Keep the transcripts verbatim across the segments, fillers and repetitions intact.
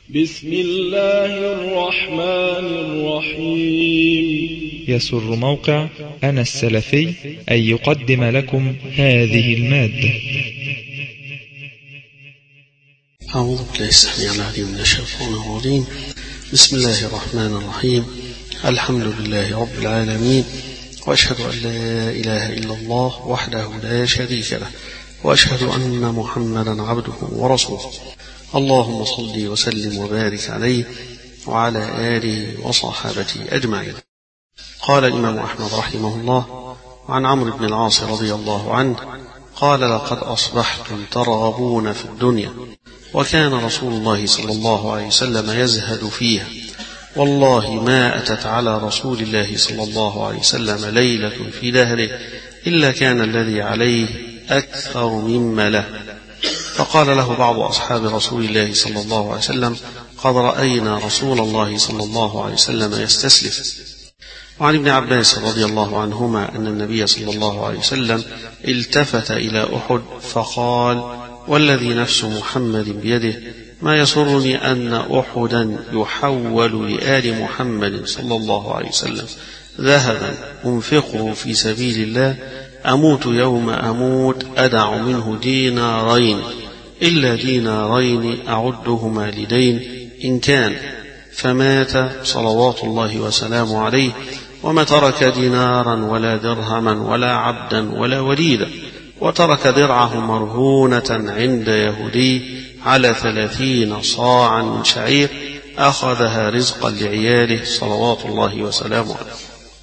بسم الله الرحمن الرحيم. يسر موقع أنا السلفي أن يقدم لكم هذه المادة. أعوذ بالله السميع العليم من الشيطان الرجيم. بسم الله الرحمن الرحيم. الحمد لله رب العالمين، وأشهد أن لا إله إلا الله وحده لا شريك له، وأشهد أن محمدا عبده ورسوله. اللهم صل وسلم وبارك عليه وعلى آله وصحابته أجمعين. قال الإمام أحمد رحمه الله عن عمرو بن العاص رضي الله عنه قال: لقد أصبحتم ترغبون في الدنيا، وكان رسول الله صلى الله عليه وسلم يزهد فيها، والله ما أتت على رسول الله صلى الله عليه وسلم ليلة في دهره إلا كان الذي عليه أكثر مما له. فقال له بعض أصحاب رسول الله صلى الله عليه وسلم: قد رأينا رسول الله صلى الله عليه وسلم يستسلف. وعن ابن عباس رضي الله عنهما أن النبي صلى الله عليه وسلم التفت إلى أحد فقال: والذي نفس محمد بيده ما يسرني أن أحدا يحول لآل محمد صلى الله عليه وسلم ذهبا أنفقه في سبيل الله، أموت يوم أموت أدع منه دينارين إلا دينارين أعدهما لدين إن كان، فمات صلوات الله وسلامه عليه وما ترك دينارا ولا درهما ولا عبدا ولا وليدا، وترك درعه مرهونة عند يهودي على ثلاثين صاعا من شعير أخذها رزقا لعياله صلوات الله وسلامه عليه.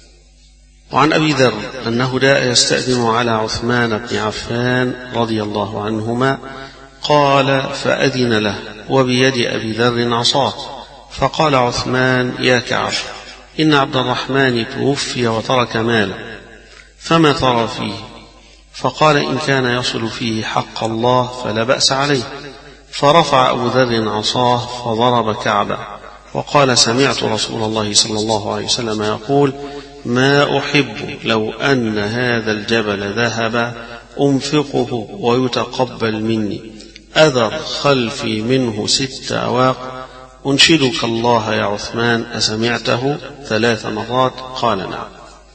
وعن أبي ذر أنه جاء يستأذن على عثمان بن عفان رضي الله عنهما قال: فأذن له وبيد أبي ذر عصاه، فقال عثمان: يا كعب، إن عبد الرحمن توفي وترك مالا، فما ترى فيه؟ فقال: إن كان يصل فيه حق الله فلا بأس عليه. فرفع أبو ذر عصاه فضرب كعبا وقال: سمعت رسول الله صلى الله عليه وسلم يقول: ما أحب لو أن هذا الجبل ذهب أنفقه ويتقبل مني، أذر خلفي منه ست أواق، أنشدك الله يا عثمان، أسمعته؟ ثلاث مرات. قال: نعم.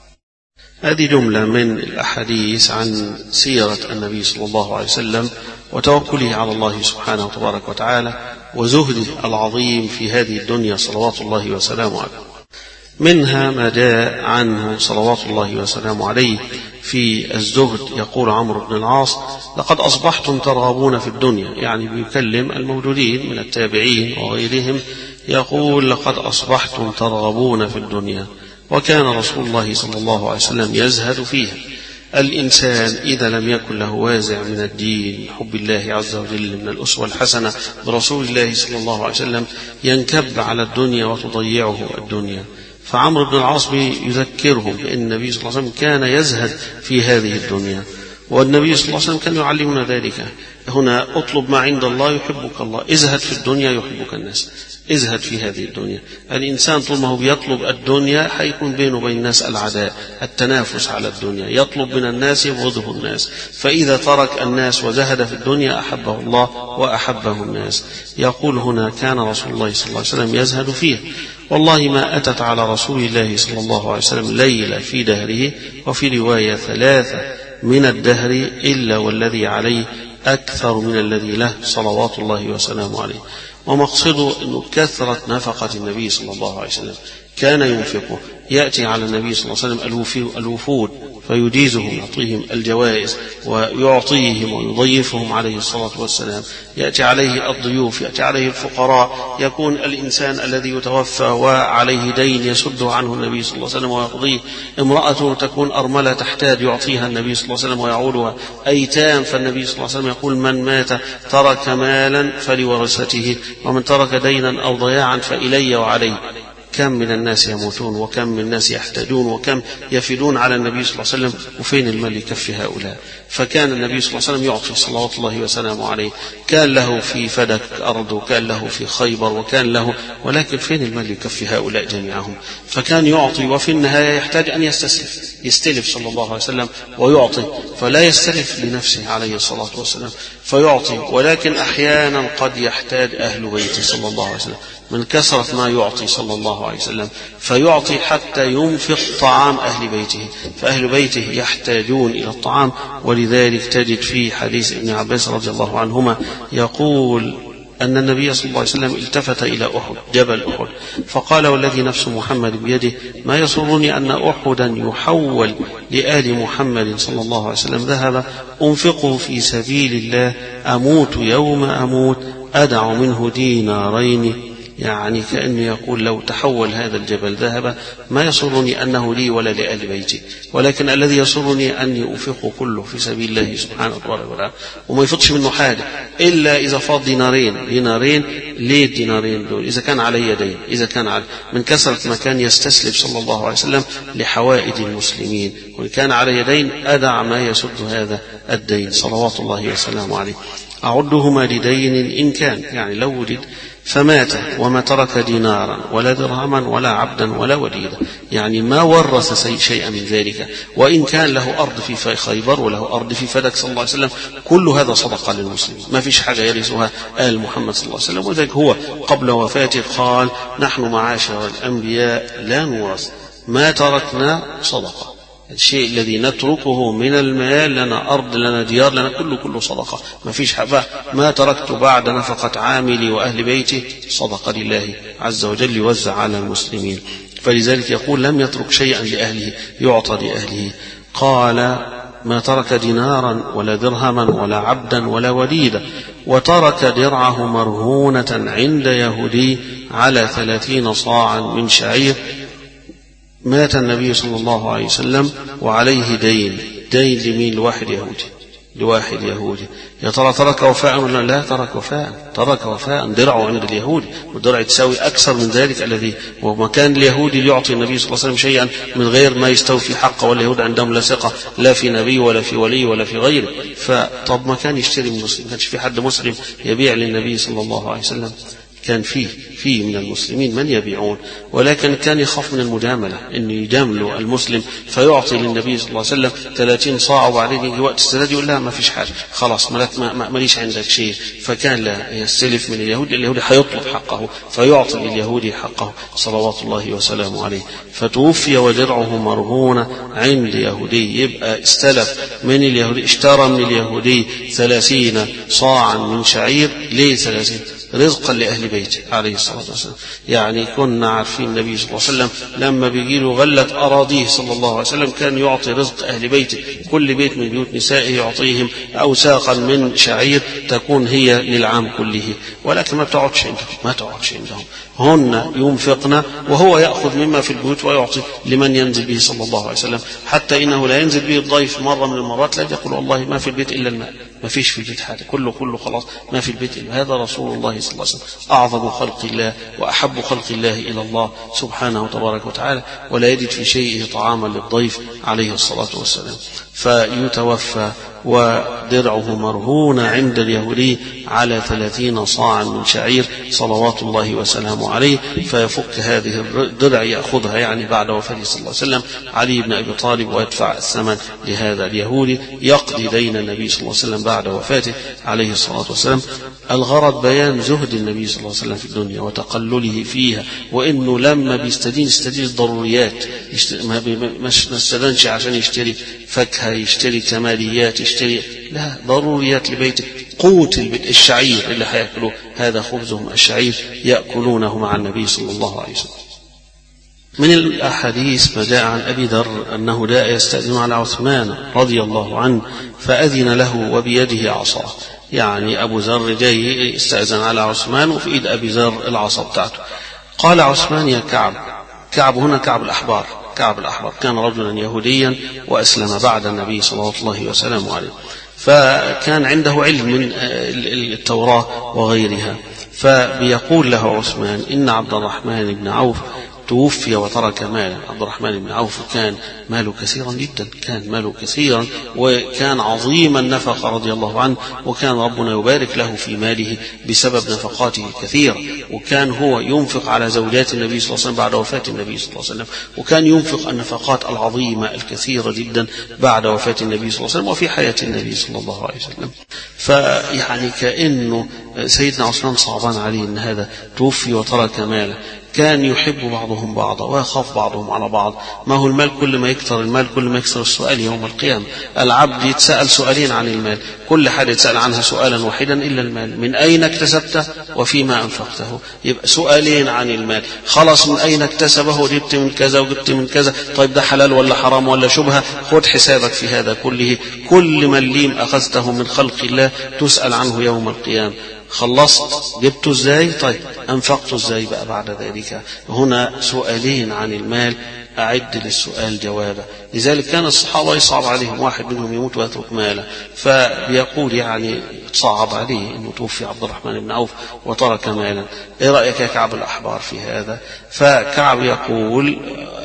هذه جملة من الأحاديث عن سيرة النبي صلى الله عليه وسلم وتوكله على الله سبحانه وتبارك وتعالى وزهده العظيم في هذه الدنيا صلوات الله وسلامه عليه. منها ما جاء عنه صلوات الله وسلامه عليه في الزهد. يقول عمرو بن العاص: لقد أصبحتم ترغبون في الدنيا، يعني بيكلم الموجودين من التابعين وغيرهم، يقول: لقد أصبحتم ترغبون في الدنيا، وكان رسول الله صلى الله عليه وسلم يزهد فيها. الإنسان إذا لم يكن له وازع من الدين، حب الله عز وجل، من الأسوة الحسنة برسول الله صلى الله عليه وسلم، ينكب على الدنيا وتضيعه الدنيا. فعمرو بن العاص يذكرهم بأن النبي صلى الله عليه وسلم كان يزهد في هذه الدنيا، والنبي صلى الله عليه وسلم كان يعلمنا ذلك. هنا اطلب ما عند الله يحبك الله، ازهد في الدنيا يحبك الناس، ازهد في هذه الدنيا. الإنسان طول ما هو بيطلب الدنيا حيكون بينه وبين الناس العداء، التنافس على الدنيا، يطلب من الناس يبغضه الناس، فإذا ترك الناس وزهد في الدنيا أحبه الله وأحبه الناس. يقول هنا: كان رسول الله صلى الله عليه وسلم يزهد فيه، والله ما أتت على رسول الله صلى الله عليه وسلم ليلة في دهره، وفي رواية ثلاثة من الدهر، إلا والذي عليه أكثر من الذي له صلوات الله وسلامه عليه. ومقصده أنه كثرة نفقة النبي صلى الله عليه وسلم، كان ينفقه. يأتي على النبي صلى الله عليه وسلم الوفود فيجيزهم، يعطيهم الجوائز ويعطيهم ويضيفهم عليه الصلاة والسلام. يأتي عليه الضيوف، يأتي عليه الفقراء، يكون الإنسان الذي يتوفى وعليه دين يسد عنه النبي صلى الله عليه وسلم ويقضيه، امرأته تكون أرملة تحتاج يعطيها النبي صلى الله عليه وسلم ويعولها، أيتام، فالنبي صلى الله عليه وسلم يقول: من مات ترك مالا فلورثته، ومن ترك دينا أو ضياعا فإلي وعلي. كم من الناس يموتون، وكم من الناس يحتاجون، وكم يفدون على النبي صلى الله عليه وسلم، وفين المال يكفي هؤلاء؟ فكان النبي صلى الله عليه وسلم يعطي صلوات الله وسلامه عليه. كان له في فدك أرض، وكان له في خيبر، وكان له، ولكن فين المال يكفي هؤلاء جميعهم؟ فكان يعطي، وفي النهاية يحتاج أن يستسلف، يستلف صلى الله عليه وسلم ويعطي، فلا يستلف لنفسه عليه الصلاة والسلام. فيعطي، ولكن أحيانا قد يحتاج أهل بيته صلى الله عليه وسلم من كثرة ما يعطي صلى الله عليه وسلم، فيعطي حتى ينفق طعام أهل بيته، فأهل بيته يحتاجون إلى الطعام. ولذلك تجد في حديث ابن عباس رضي الله عنهما يقول أن النبي صلى الله عليه وسلم التفت إلى أحد، جبل أحد، فقال: والذي نفس محمد بيده ما يسرني أن أحدا يحول لآل محمد صلى الله عليه وسلم ذهب أنفقه في سبيل الله، أموت يوم أموت أدع منه دينارين. يعني كأنه يقول لو تحول هذا الجبل ذهب ما يسرني أنه لي ولا لآل بيتي، ولكن الذي يسرني أني أنفقه كله في سبيل الله سبحانه وتعالى، وما يفضش منه حاجة إلا إذا فاض دينارين. دينارين ليه الدينارين دول؟ إذا كان علي دين، إذا كان علي من كثرة ما كان يستسلم صلى الله عليه وسلم لحوائج المسلمين، وإن كان علي دين أدع ما يسد هذا الدين صلوات الله وسلامه عليه. أعدهما لدين إن كان، يعني لو وجد فمات وما ترك دينارا ولا درهما ولا عبدا ولا وليدا، يعني ما ورث شيئا من ذلك، وإن كان له أرض في خيبر وله أرض في فدك صلى الله عليه وسلم، كل هذا صدقة للمسلمين، ما فيش حاجة يرثها آل محمد صلى الله عليه وسلم. وذلك هو قبل وفاته قال: نحن معاشر الأنبياء لا نورث، ما تركنا صدقة، الشيء الذي نتركه من المال، لنا أرض لنا ديار لنا كله كله صدقة، ما فيش حبة. ما تركت بعد نفقة عاملي وأهل بيتي صدقة لله عز وجل يوزع على المسلمين. فلذلك يقول: لم يترك شيئا لأهله يعطى لأهله. قال: ما ترك دينارا ولا درهما ولا عبدا ولا وليدا، وترك درعه مرهونة عند يهودي على ثلاثين صاعا من شعير. مات النبي صلى الله عليه وسلم وعليه دين، دين لمين؟ لواحد يهودي، لواحد يهودي. يا ترى ترك وفاء ولا لا ترك وفاء؟ ترك وفاء، درعه عند اليهودي، والدرع تساوي أكثر من ذلك الذي ومكان اليهودي ليعطي النبي صلى الله عليه وسلم شيئا من غير ما يستوفي حقه، واليهود عندهم لا ثقة لا في نبي ولا في ولي ولا في غيره. فطب ما كان يشتري من مسلم؟ كانش في حد مسلم يبيع للنبي صلى الله عليه وسلم؟ كان فيه فيه من المسلمين من يبيعون، ولكن كان يخاف من المجاملة، إنه يجاملوا المسلم فيعطي للنبي صلى الله عليه وسلم ثلاثين صاع، وبعدين يجي وقت السداد يقول: لا ما فيش حاجة، خلاص ماليش عندك شيء. فكان لا يستلف من اليهود، اليهودي حيطلب حقه فيعطي لليهودي حقه صلوات الله وسلامه عليه. فتوفي ودرعه مرهونة عند يهودي، يبقى استلف من اليهودي، اشترى من اليهودي ثلاثين صاعا من شعير. ليه ثلاثين؟ رزقا لأهل بيته عليه الصلاة والسلام. يعني كنا عارفين النبي صلى الله عليه وسلم لما بيجيله غلة أراضيه صلى الله عليه وسلم كان يعطي رزق أهل بيته، كل بيت من بيوت نسائه يعطيهم أوساقا من شعير تكون هي للعام كله، ولكن ما تقعدش عندهم، ما تقعدش عندهم، هن ينفقن وهو يأخذ مما في البيوت ويعطي لمن ينزل به صلى الله عليه وسلم، حتى إنه لا ينزل به الضيف مرة من المرات لا يقول: والله ما في البيت إلا الماء، ما فيش في البيت حاجة، كله كله خلاص ما في البيت إلا. هذا رسول الله صلى الله عليه وسلم أعظم خلق الله وأحب خلق الله إلى الله سبحانه تبارك وتعالى، ولا يجد في شيئه طعاما للضيف عليه الصلاة والسلام. فيتوفى ودرعه مرهون عند اليهودي على ثلاثين صاعا من شعير صلوات الله وسلامه عليه، فيفك هذه الدرع يأخذها يعني بعد وفاته صلى الله عليه وسلم علي بن أبي طالب، ويدفع الثمن لهذا اليهودي يقضي دين النبي صلى الله عليه وسلم بعد وفاته عليه الصلاة والسلام. الغرض بيان زهد النبي صلى الله عليه وسلم في الدنيا وتقلله فيها، وإنه لما بيستدين يستدين الضروريات، ما استدانش عشان يشتري فاكهة، يشتري كماليات، يشتري لا، ضروريات لبيته، قوت البيت الشعير اللي هيأكلوه، هذا خبزهم الشعير يأكلونه مع النبي صلى الله عليه وسلم. من الأحاديث ما جاء عن أبي ذر أنه جاء يستأذن على عثمان رضي الله عنه فأذن له وبيده عصاه، يعني أبو ذر جاي يستأذن على عثمان وفي إيد أبي ذر العصا بتاعته. قال عثمان: يا كعب، كعب هنا كعب الأحبار، كعب الأحبار كان رجلا يهوديا وأسلم بعد النبي صلى الله وسلم عليه، فكان عنده علم من التوراة وغيرها. فبيقول له عثمان: إن عبد الرحمن بن عوف توفي وترك مالا. عبد الرحمن بن عوف كان ماله كثيرا جدا، كان ماله كثيرا وكان عظيم النفقة رضي الله عنه، وكان ربنا يبارك له في ماله بسبب نفقاته الكثيرة، وكان هو ينفق على زوجات النبي صلى الله عليه وسلم بعد وفاة النبي صلى الله عليه وسلم، وكان ينفق النفقات العظيمة الكثيرة جدا بعد وفاة النبي صلى الله عليه وسلم وفي حياة النبي صلى الله عليه وسلم. فيعني كأنه سيدنا عثمان صعبان عليه ان هذا توفي وترك ماله. كان يحب بعضهم بعضا ويخاف بعضهم على بعض. ما هو المال كل ما يكثر المال كل ما يكثر السؤال يوم القيامة. العبد يتسأل سؤالين عن المال، كل حد يتسأل عنها سؤالا واحدا إلا المال: من أين اكتسبته وفيما أنفقته. يبقى سؤالين عن المال، خلاص من أين اكتسبه، جبت من كذا وجبت من كذا، طيب ده حلال ولا حرام ولا شبهة، خد حسابك في هذا كله. كل مليم أخذته من خلق الله تسأل عنه يوم القيامة. خلصت جبته ازاي، طيب انفقته ازاي بقى بعد ذلك. هنا سؤالين عن المال، أعد للسؤال جوابه. لذلك كان الصحابة يصعب عليهم واحد منهم يموت ويترك ماله، فبيقول يعني صعب عليه أنه توفي عبد الرحمن بن عوف وترك مالا. إيه رأيك يا كعب الأحبار في هذا؟ فكعب يقول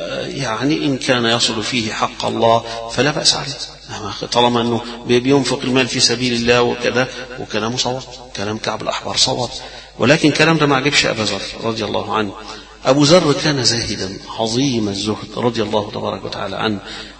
يعني إن كان يصل فيه حق الله فلا بأس عليه، طالما أنه بينفق المال في سبيل الله وكذا. وكلامه صواب، كلام كعب الأحبار صواب، ولكن كلام ده ما عجبش أبا ذر رضي الله عنه. أبو ذر كان زاهدا عظيم الزهد رضي الله تبارك وتعالى عنه،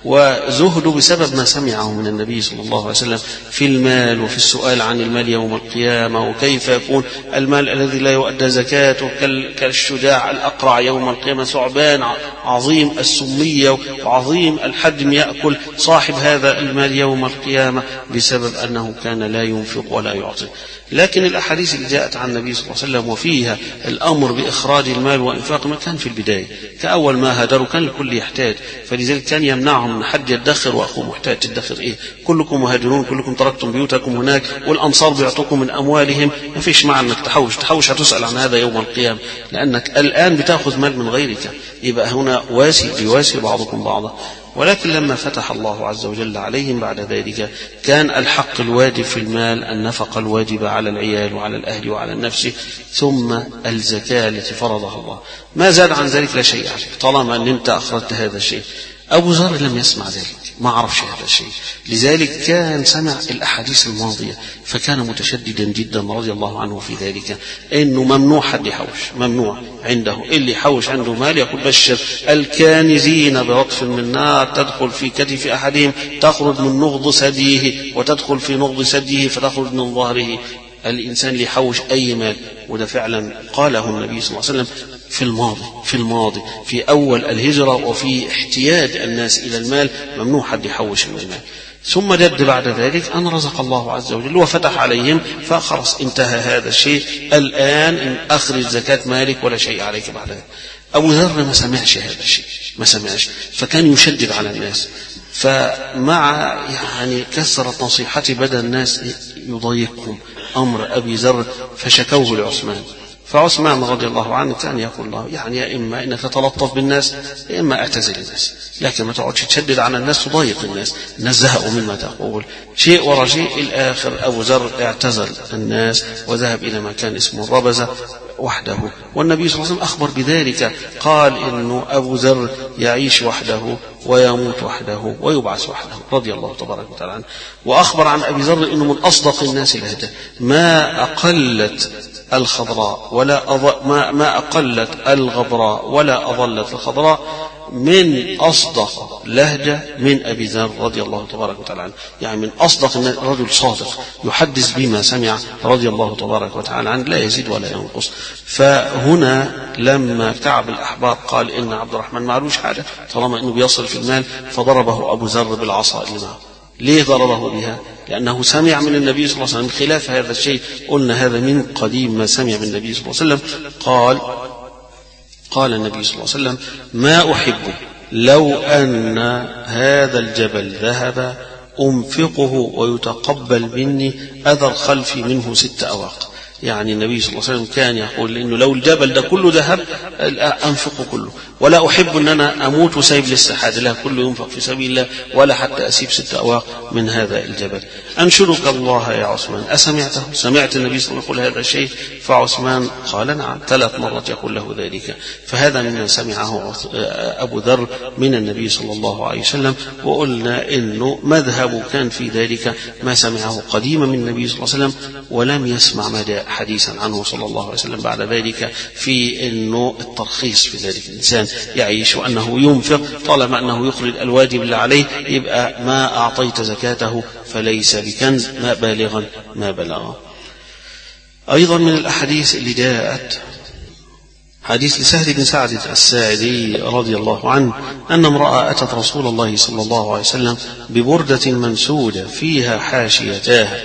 وزهده بسبب ما سمعه من النبي صلى الله عليه وسلم في المال وفي السؤال عن المال يوم القيامة، وكيف يكون المال الذي لا يؤدى زكاته كالشجاع الأقرع يوم القيامة، ثعبان عظيم السمية وعظيم الحجم يأكل صاحب هذا المال يوم القيامة بسبب أنه كان لا ينفق ولا يعطي. لكن الأحاديث اللي جاءت عن النبي صلى الله عليه وسلم وفيها الأمر بإخراج المال وإنفاق ما كان في البداية، كأول ما هاجروا كان الكل يحتاج، فلذلك كان يمنعهم من حد يدخر وأخوه محتاج. تدخر إيه؟ كلكم مهاجرون، كلكم تركتم بيوتكم هناك، والأنصار بيعطوكم من أموالهم. ما فيش معنى أنك تحوش، تحوش هتسأل عن هذا يوم القيامة، لأنك الآن بتأخذ مال من غيرك. يبقى هنا واسي بيواسي بعضكم بعضا. ولكن لما فتح الله عز وجل عليهم بعد ذلك كان الحق الواجب في المال النفقة الواجبة على العيال وعلى الأهل وعلى النفس، ثم الزكاة التي فرضها الله. ما زاد عن ذلك لا شيء عليك طالما أن أنت أخرجت هذا الشيء. أبو ذر لم يسمع ذلك، ما عرفش هذا الشيء، لذلك كان سمع الأحاديث الماضية فكان متشددا جدا رضي الله عنه في ذلك، إنه ممنوع حد يحوش، ممنوع عنده اللي يحوش عنده مال. يقول بشر الكانزين برطف من نار تدخل في كتف أحدهم تخرج من نغض ثديه وتدخل في نغض ثديه فتخرج من ظهره. الإنسان اللي يحوش أي مال، وده فعلا قاله النبي صلى الله عليه وسلم في الماضي في الماضي في أول الهجرة وفي احتياج الناس إلى المال، ممنوع حد يحوش من المال. ثم جد بعد ذلك أن رزق الله عز وجل وفتح عليهم، فخلص انتهى هذا الشيء. الآن إن أخرج زكاة مالك ولا شيء عليك بعد ذلك. أبو ذر ما سمعش هذا الشيء، ما سمعش، فكان يشدد على الناس. فمع يعني كثرة نصيحته بدأ الناس يضايقهم أمر أبي ذر، فشكوه لعثمان. فعثمان رضي الله عنه كان يقول له يعني يا إما إنك تتلطف بالناس يا إما اعتزل الناس، لكن ما تقعدش تشدد على الناس تضايق الناس، الناس زهقوا مما تقول. شيء ورا شيء الآخر أبو ذر اعتزل الناس وذهب إلى مكان اسمه الربزة وحده، والنبي صلى الله عليه وسلم أخبر بذلك، قال إنه أبو ذر يعيش وحده ويموت وحده ويبعث وحده رضي الله تبارك وتعالى عنه. وأخبر عن أبي ذر إنه من أصدق الناس لهجة، ما أقلت الخضراء ولا أض... ما... ما أقلت الغبراء ولا أضلت الخضراء من أصدق لهجة من أبي ذر رضي الله تبارك وتعالى عنه، يعني من أصدق الناس، رجل صادق يحدث بما سمع رضي الله تبارك وتعالى عنه، لا يزيد ولا ينقص. فهنا لما كعب الأحبار قال إن عبد الرحمن معلوش حاجة طالما إنه بيصل في المال، فضربه أبو ذر بالعصا اللي معه. ليه ضربه بها؟ لأنه سمع من النبي صلى الله عليه وسلم خلاف هذا الشيء. قلنا هذا من قديم ما سمع من النبي صلى الله عليه وسلم. قال قال النبي صلى الله عليه وسلم ما أحب لو أن هذا الجبل ذهب أنفقه ويتقبل مني أذر خلفي منه ست أواق. يعني النبي صلى الله عليه وسلم كان يقول إنه لو الجبل ده كله ذهب أنفقه كله، ولا أحب أن أنا أموت وسيب للسحاد، لا كله ينفق في سبيل الله ولا حتى أسيب ست أواق من هذا الجبل. أنشدك الله يا عثمان أسمعته؟ سمعت النبي صلى الله عليه وسلم يقول هذا الشيء؟ فعثمان قال نعم، ثلاث مرات يقول له ذلك. فهذا مما سمعه أبو ذر من النبي صلى الله عليه وسلم. وقلنا إنه مذهب كان في ذلك ما سمعه قديما من النبي صلى الله عليه وسلم، ولم يسمع مدى حديثا عنه صلى الله عليه وسلم بعد ذلك في إنه الترخيص في ذلك. الإنسان يعيش وأنه ينفق طالما أنه يخرج الواجب اللي عليه، يبقى ما أعطيت زكاته فليس بكنز ما بالغا ما بلغ. أيضا من الأحاديث اللي جاءت حديث لسهل بن سعد الساعدي رضي الله عنه أن امرأة أتت رسول الله صلى الله عليه وسلم ببردة منسودة فيها حاشيتاها.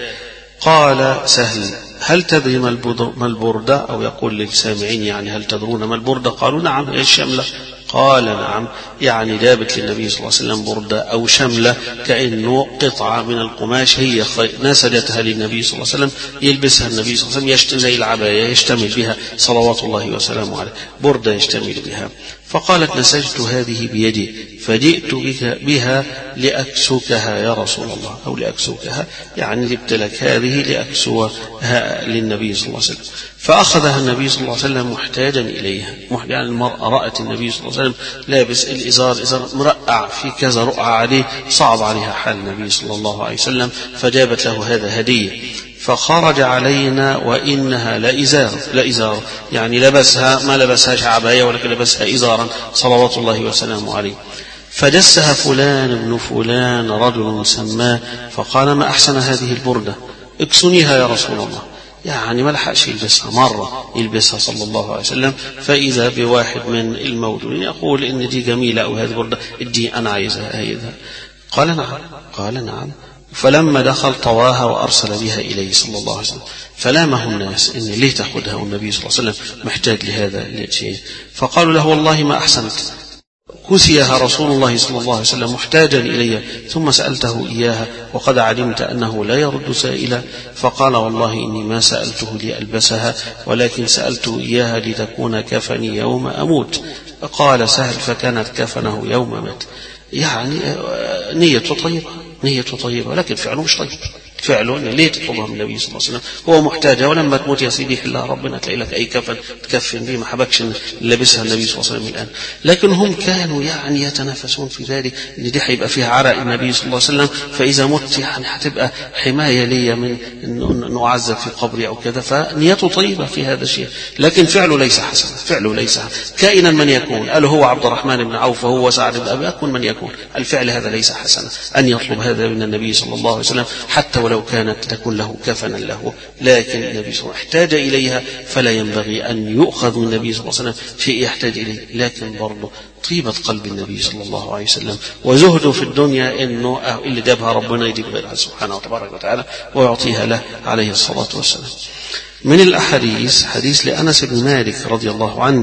قال سهل هل تدري ما البردة؟ أو يقول للسامعين يعني هل تدرون ما البردة؟ قالوا نعم هي الشملة. قال نعم، يعني جابت للنبي صلى الله عليه وسلم بردة أو شملة كأنه قطعة من القماش هي نسجتها للنبي صلى الله عليه وسلم يلبسها النبي صلى الله عليه وسلم، يشتمل زي العباية يشتمل بها صلوات الله وسلامه عليه، بردة يشتمل بها. فقالت نسجت هذه بيدي فجئت بك بها لأكسوكها يا رسول الله، أو لأكسوكها يعني جبت لك هذه لأكسوها للنبي صلى الله عليه وسلم. فأخذها النبي صلى الله عليه وسلم محتاجا إليها، يعني المرأة رأت النبي صلى الله عليه وسلم لابس الإزار إزار مرقع في كذا رقعة عليه، صعب عليها حال النبي صلى الله عليه وسلم، فجابت له هذا هدية. فخرج علينا وإنها لإزار لإزار يعني لبسها ما لبسها عباية ولكن لبسها إزارا صلوات الله وسلامه عليه. فجسها فلان ابن فلان رجل سماه فقال ما أحسن هذه البردة اكسنيها يا رسول الله. يعني ما لحقش يلبسها مرة يلبسها صلى الله عليه وسلم، فإذا بواحد من الموجودين يقول إن دي جميلة أو هذه بردة ادي أنا عايزها هيذا. قال نعم قال نعم. فلما دخل طواها وأرسل بها إليه صلى الله عليه وسلم. فلامه الناس إن ليه تأخذها والنبي صلى الله عليه وسلم محتاج لهذا الشيء. فقالوا له والله ما أحسنت، كسيها رسول الله صلى الله عليه وسلم محتاجا إليها ثم سألته إياها وقد علمت أنه لا يرد سائلا. فقال والله إني ما سألته لألبسها ولكن سألته إياها لتكون كفني يوم أموت. قال سهل فكانت كفنه يوم مات. يعني نية طيبة نية طيبة ولكن فعله مش طيب، فعله ليه تطلبها من النبي صلى الله عليه وسلم؟ هو محتاجة ولما تموت يا سيدي حلها ربنا تلاقي لك أي كفن تكفن به، ما حبكش لبسها النبي صلى الله عليه وسلم الآن. لكن هم كانوا يعني يتنافسون في ذلك إن دي هيبقى فيها عرق النبي صلى الله عليه وسلم، فإذا مت يعني هتبقى حماية لي من أن أعذب في قبري أو كذا، فنيته طيبة في هذا الشيء، لكن فعله ليس حسنا، فعله ليس حسنا. كائنا من يكون، قال هو عبد الرحمن بن عوف وهو سعد بن أبي أكون من يكون، الفعل هذا ليس حسنا أن يطلب هذا من النبي صلى الله عليه وسلم حتى ولو كانت تكون له كفنا له، لكن النبي صلى الله عليه وسلم احتاج إليها فلا ينبغي أن يؤخذ من النبي صلى الله عليه وسلم شيء يحتاج إليه. لكن برضه طيبة قلب النبي صلى الله عليه وسلم وزهده في الدنيا إنه اللي جابها ربنا يجيب غيرها سبحانه وتبارك وتعالى ويعطيها له عليه الصلاة والسلام. من الأحاديث حديث لأنس بن مالك رضي الله عنه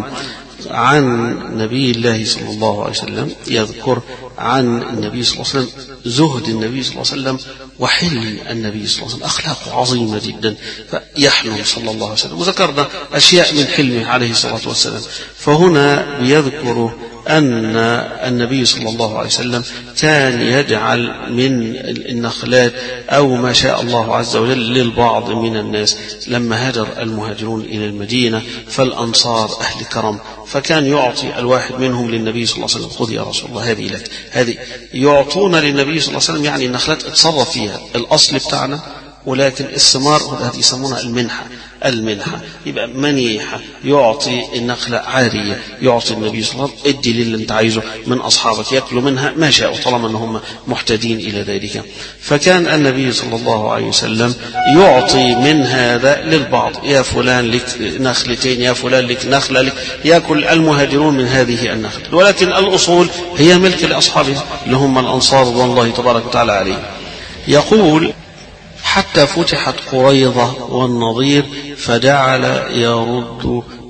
عن نبي الله صلى الله عليه وسلم، يذكر عن النبي صلى الله عليه وسلم زهد النبي صلى الله عليه وسلم وحلم النبي صلى الله عليه وسلم، أخلاقه عظيمة جدا فيحلم صلى الله عليه وسلم، وذكرنا أشياء من حلمه عليه الصلاة والسلام. فهنا بيذكر أن النبي صلى الله عليه وسلم كان يجعل من النخلات أو ما شاء الله عز وجل للبعض من الناس. لما هاجر المهاجرون إلى المدينة فالأنصار أهل كرم، فكان يعطي الواحد منهم للنبي صلى الله عليه وسلم خذ يا رسول الله هذه لك، هذه يعطون للنبي صلى الله عليه وسلم، يعني النخلات اتصرف فيها الأصل بتاعنا، ولكن الثمار هذه يسمونها المنحة، المنحة يبقى منيحة، يعطي النخلة عارية، يعطي النبي صلى الله عليه وسلم ادي للي انت عايزه من أصحابك يأكلوا منها ما شاءوا طالما أنهم محتاجين إلى ذلك. فكان النبي صلى الله عليه وسلم يعطي من هذا للبعض، يا فلان لك نخلتين، يا فلان لك نخلة لك، يأكل المهاجرون من هذه النخلة، ولكن الأصول هي ملك لأصحابها اللي هم الأنصار والله تبارك وتعالى عليه. يقول حتى فتحت قريظة والنضير فجعل يرد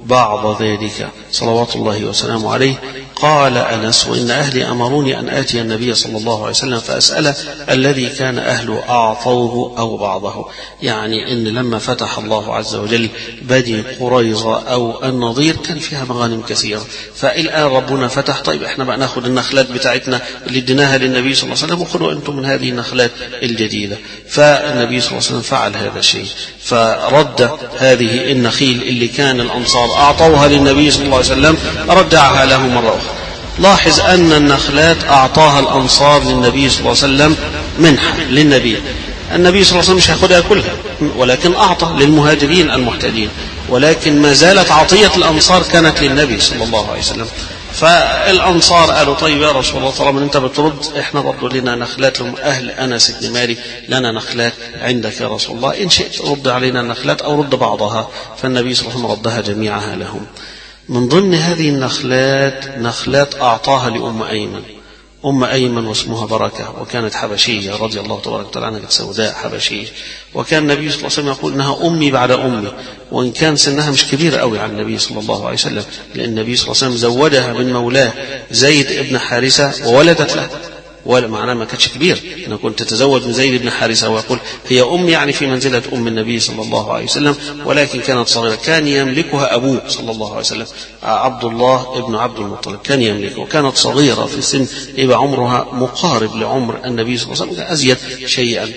بعض ذلك صلوات الله وسلامه عليه. قال أنس: وإن أهلي أمروني أن آتي النبي صلى الله عليه وسلم فأسأله الذي كان أهله أعطوه أو بعضه. يعني إن لما فتح الله عز وجل بني قريظة أو النضير كان فيها مغانم كثيرة، فالآن ربنا فتح، طيب إحنا بقى ناخد النخلات بتاعتنا اللي اديناها للنبي صلى الله عليه وسلم وخذوا أنتم من هذه النخلات الجديدة. فالنبي صلى الله عليه وسلم فعل هذا الشيء، فرد هذه النخيل اللي كان الأنصار أعطوها للنبي صلى الله عليه وسلم رجعها له مرة أخرى. لاحظ أن النخلات أعطاها الأنصار للنبي صلى الله عليه وسلم منحة للنبي. النبي صلى الله عليه وسلم مش هياخدها كلها، ولكن أعطى للمهاجرين المحتاجين، ولكن ما زالت عطية الأنصار كانت للنبي صلى الله عليه وسلم. فالأنصار قالوا: طيب يا رسول الله، طالما أنت بترد، إحنا برضو لنا نخلات. لهم أهل أنس بن مالك: لنا نخلات عندك يا رسول الله، إن شئت رد علينا النخلات أو رد بعضها. فالنبي صلى الله عليه وسلم ردها جميعها لهم. من ضمن هذه النخلات نخلات أعطاها لأم أيمن. أم أيمن واسمها بركة، وكانت حبشية رضي الله تبارك وتعالى عنها، كانت سوداء حبشية. وكان النبي صلى الله عليه وسلم يقول إنها أمي بعد أمي، وإن كان سنها مش كبير قوي عن النبي صلى الله عليه وسلم، لأن النبي صلى الله عليه وسلم زوجها من مولاه زيد ابن حارثة وولدت له، ولا معناه ما كانتش كبير. أنا كنت تتزوج من زيد بن حارثة ويقول هي أم، يعني في منزلة أم النبي صلى الله عليه وسلم، ولكن كانت صغيرة. كان يملكها أبوه صلى الله عليه وسلم عبد الله ابن عبد المطلب، كان يملكها، وكانت صغيرة في السن، يبقى عمرها مقارب لعمر النبي صلى الله عليه وسلم أزيد شيئا.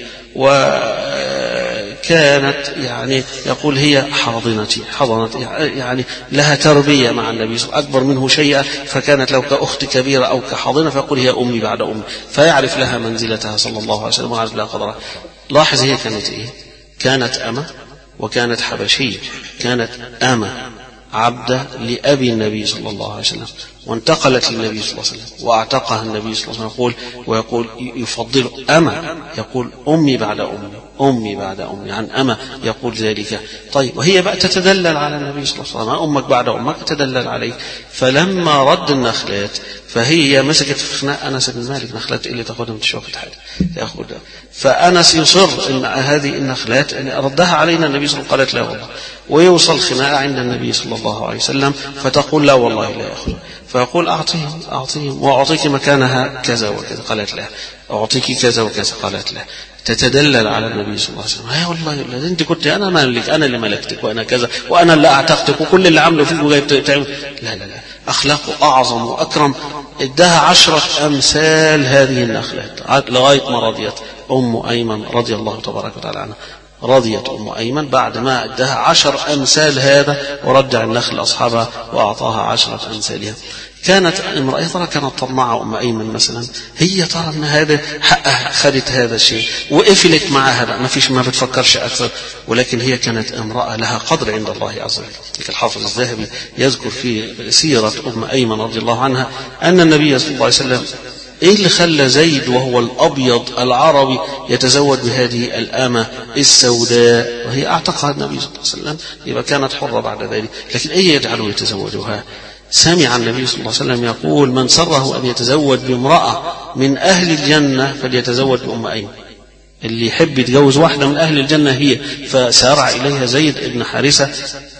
وكانت يعني يقول هي حاضنتي، حضنتي يعني لها تربية مع النبي صلى الله عليه وسلم، أكبر منه شيئا، فكانت لو كأخت كبيرة أو كحاضنة فيقول هي أمي بعد أمي، فيعرف لها منزلتها صلى الله عليه وسلم ويعرف لها قدرها. لاحظ هي كانت إيه؟ كانت أمة، وكانت حبشية، كانت أمة عبدة لأبي النبي صلى الله عليه وسلم، وانتقلت للنبي صلى الله عليه وسلم وأعتقها النبي صلى الله عليه وسلم. يقول ويقول يفضل أمة، يقول أمي بعد أمي، أمي بعد أمي، عن أمة يقول ذلك. طيب وهي بقى تتدلل على النبي صلى الله عليه وسلم: أمك بعد أمك، تدلل عليه. فلما رد النخلات فهي مسكت في خناق أنس بن مالك: نخلات اللي تاخدها من تشوفت حاجة تاخدها. فأنس يصر إن هذه النخلات أن ردها علينا النبي صلى الله عليه وسلم، قالت لا والله. ويوصل خناقة عند النبي صلى الله عليه وسلم، فتقول لا والله لا يأخذ. فيقول أعطيهم أعطيهم وأعطيك مكانها كذا وكذا، قالت لا. أعطيك كذا وكذا، قالت لا. تتدلل على النبي صلى الله عليه وسلم: هي والله لا، أنت كنت أنا مالك، أنا اللي ملكتك، وأنا كذا، وأنا اللي أعتقتك، وكل اللي عمله فيك وجاي تعمل. لا لا لا، أخلاقه أعظم وأكرم. ادها عشرة أمثال هذه النخلات لغاية ما رضيت أم أيمن رضي الله تبارك وتعالى عنها. رضيت أم أيمن بعد ما ادها عشر أمثال هذا، ورجع النخل لأصحابها وأعطاها عشرة أمثالها. كانت امرأة ترى كانت طماعة أم أيمن مثلا، هي ترى أن هذا حقها، خدت هذا الشيء وقفلت معها بقى، ما فيش، ما بتفكرش أكثر. ولكن هي كانت امرأة لها قدر عند الله عز وجل. الحافظ الذهبي يذكر في سيرة أم أيمن رضي الله عنها أن النبي صلى الله عليه وسلم إيه اللي خلى زيد وهو الأبيض العربي يتزوج بهذه الأمة السوداء، وهي أعتقها النبي صلى الله عليه وسلم، يبقى كانت حرة بعد ذلك، لكن إيه يجعله يتزوجها؟ سمع النبي صلى الله عليه وسلم يقول: من سره أن يتزوج بامرأة من أهل الجنة فليتزوج بأم أيمن. اللي يحب يتجوز واحدة من أهل الجنة هي. فسارع إليها زيد بن حارثة،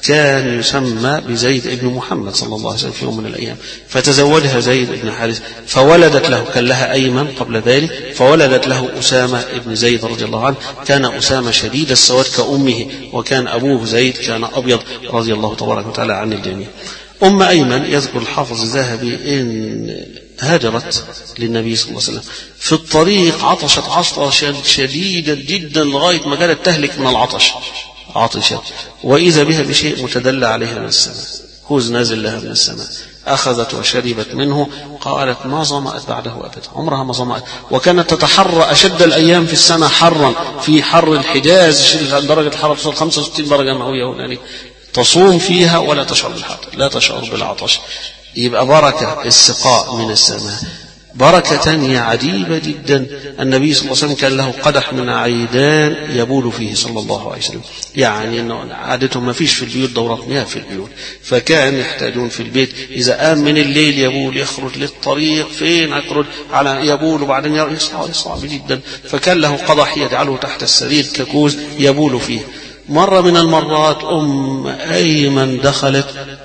كان يسمى بزيد بن محمد صلى الله عليه وسلم في يوم من الأيام، فتزوجها زيد بن حارثة، فولدت له، كان لها أيمن قبل ذلك، فولدت له أسامة بن زيد رضي الله عنه. كان أسامة شديد السواد كأمه، وكان أبوه زيد كان أبيض رضي الله تبارك وتعالى عن الجميع. أم أيمن يذكر الحافظ الذهبي إن هاجرت للنبي صلى الله عليه وسلم، في الطريق عطشت عطشا شديدا جدا لغاية ما كانت تهلك من العطش، عطشت، وإذا بها بشيء متدلى عليها من السماء، كوز نازل لها من السماء، أخذت وشربت منه. قالت ما ظمأت بعده أبدا، عمرها ما ظمأت. وكانت تتحرى أشد الأيام في السنة حرا، في حر الحجاز درجة الحرارة توصل خمسة وستين درجة مئوية هنالك، تصوم فيها ولا تشعر بالحر، لا تشعر بالعطش. يبقى بركة السقاء من السماء. بركة تانية عجيبة جدا، النبي صلى الله عليه وسلم كان له قدح من عيدان يبول فيه صلى الله عليه وسلم، يعني انه عادتهم ما فيش في البيوت دورات مياه في البيوت، فكان يحتاجون في البيت اذا قام من الليل يبول، يخرج للطريق فين يخرج على يبول، وبعدين يصعب صعب جدا، فكان له قدح يجعله تحت السرير ككوز يبول فيه. مرة من المرات أم أيمن دخلت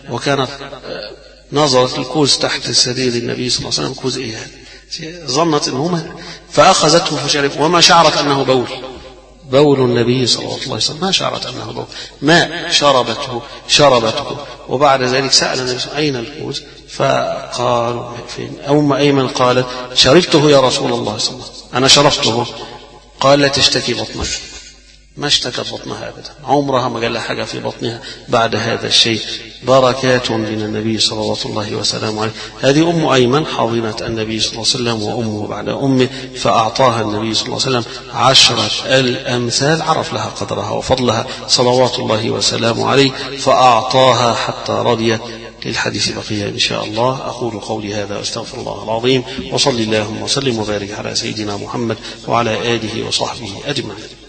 وكانت نظرت الكوز تحت سرير النبي صلى الله عليه وسلم كوز إيه ظنت إنهما فأخذته فشرب وما شعرت أنه بول بول النبي صلى الله عليه وسلم ما شعرت أنه بول ماء شربته شربته وبعد ذلك سأل النبي صلى الله عليه وسلم أين الكوز فقالوا فين أم أيمن قالت شربته يا رسول الله صلى الله عليه وسلم أنا شربته قال لا تشتكي بطنك ما اشتكت بطنها أبدا عمرها ما قال لها حاجة في بطنها بعد هذا الشيء بركات من النبي صلى الله وسلم عليه. هذه أم أيمن حاضنة النبي صلى الله عليه وسلم وأمه بعد أمه فأعطاها النبي صلى الله عليه وسلم عشرة الأمثال عرف لها قدرها وفضلها صلوات الله وسلامه عليه فأعطاها حتى رضيت. للحديث بقية إن شاء الله. أقول قولي هذا واستغفر الله العظيم وصلي اللهم وسلم وبارك على سيدنا محمد وعلى آله وصحبه أجمعين.